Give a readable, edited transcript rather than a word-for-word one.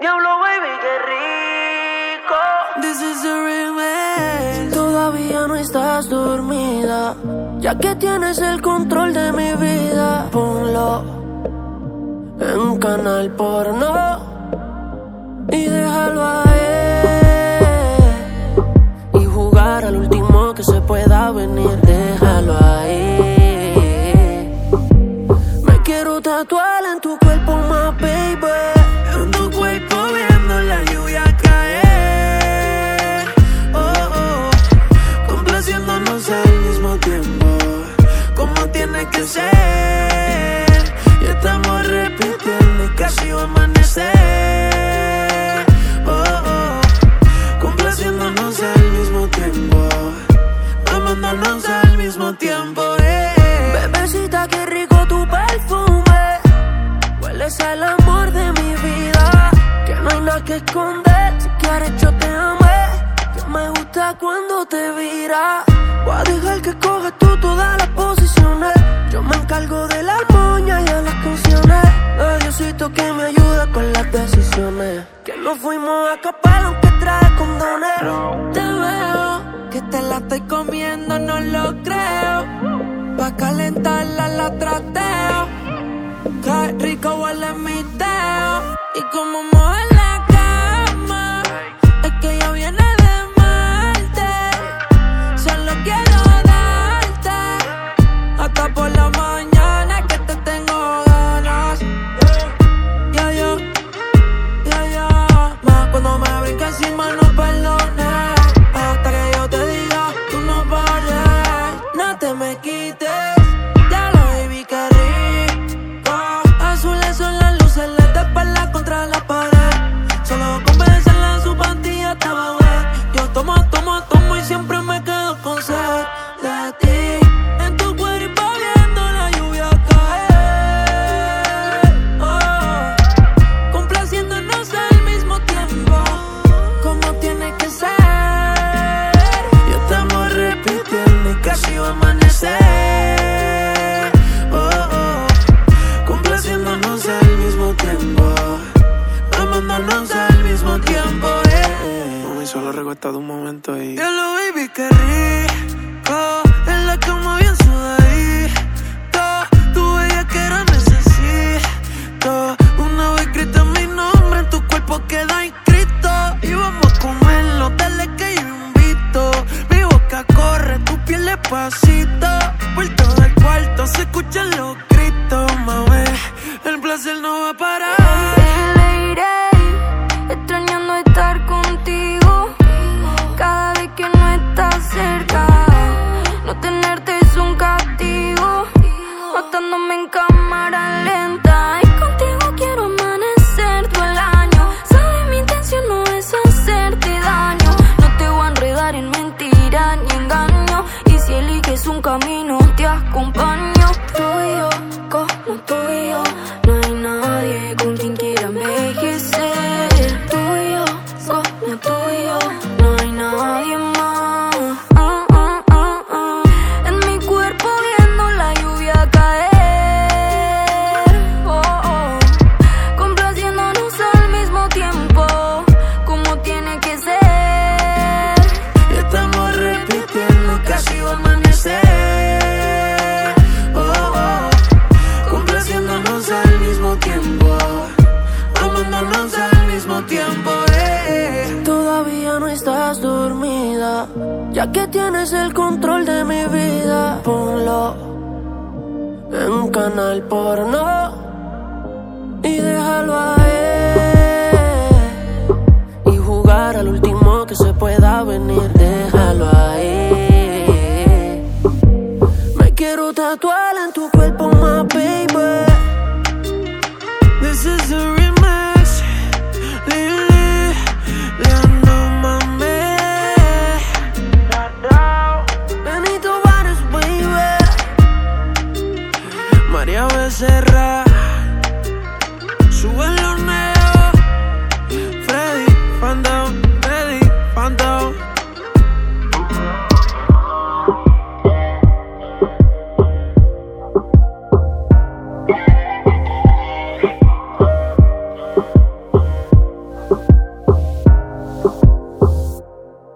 Diablo, baby, qué rico. This is the remix. Todavía no estás dormida, ya que tienes el control de mi vida. Ponlo en un canal porno y déjalo ahí. Y jugar al último que se pueda venir. Déjalo ahí. Me quiero tatuar en tu cuerpo, my baby. En tu cuerpo viendo la lluvia caer. Oh, oh. Complaciéndonos al mismo tiempo, como tiene que ser. Y estamos repitiendo y casi va a amanecer. Oh, oh. Complaciéndonos al mismo tiempo, amándonos al mismo tiempo. Bebecita, qué rico tu perfume. Hueles al amor de mi vida, que no hay nada que esconder. Si quieres yo te amé. Ya me gusta cuando te vira. Voy a dejar que cojas tú todas las posiciones. Yo me encargo de la armonía y de las canciones. Diosito que me ayuda con las decisiones. Que nos fuimos a escapar aunque trae condones. Te veo que te la estoy comiendo, no lo creo. Pa' calentarla la trateo. Qué rico huele mi dedo. Y como mueve la cama, es que ya viene de Marte. Solo quiero darte hasta por la mañana, que te tengo ganas. Ya, ya, ya, ya. Más cuando me brinca encima no perdones. Hasta que yo te diga, tú no pares. No te me quites. Ya lo baby, qué rico. Azules son las luces, LED de espalda contra la pared. Solo con besarla en su pantilla estaba wet. Yo tomo y siempre me quedo con sed de ti. En tu cuerpo viendo la lluvia caer. Oh, complaciéndonos al mismo tiempo, como tiene que ser. Y estamos repitiendo y casi va a amanecer. Oh, oh, complaciéndonos al mismo tiempo, amándonos al mismo tiempo. Mami, solo recuerdo un momento y diablo, baby, qué rico. En la cama bien sudadito. Tu bellaquera necesito. Una vez grita mi nombre, en tu cuerpo queda inscrito. Y vamos a comerlo, dale que yo invito. Mi boca corre, tu piel despacito. Por todo el cuarto se escuchan los gritos, mami. El placer no va a parar. Extrañando estar contigo cada vez que no estás cerca. No tenerte es un castigo, matándome en cámara lenta. Y contigo quiero amanecer todo el año. Sabes, mi intención no es hacerte daño. No te voy a enredar en mentiras ni engaño. Y si eliges un camino te acompaño. Tú y yo, como tú y yo, no hay nadie con quien quiera envejecer. Tú y yo, no hay nadie más. En mi cuerpo viendo la lluvia caer. Oh, oh. Complaciéndonos al mismo tiempo, como tiene que ser. Y estamos repitiendo, casi va a amanecer. Oh, oh. Complaciéndonos al mismo tiempo, amándonos al mismo tiempo. Todavía no estás dormida, ya que tienes el control de mi vida. Ponlo en un canal porno y déjalo ahí.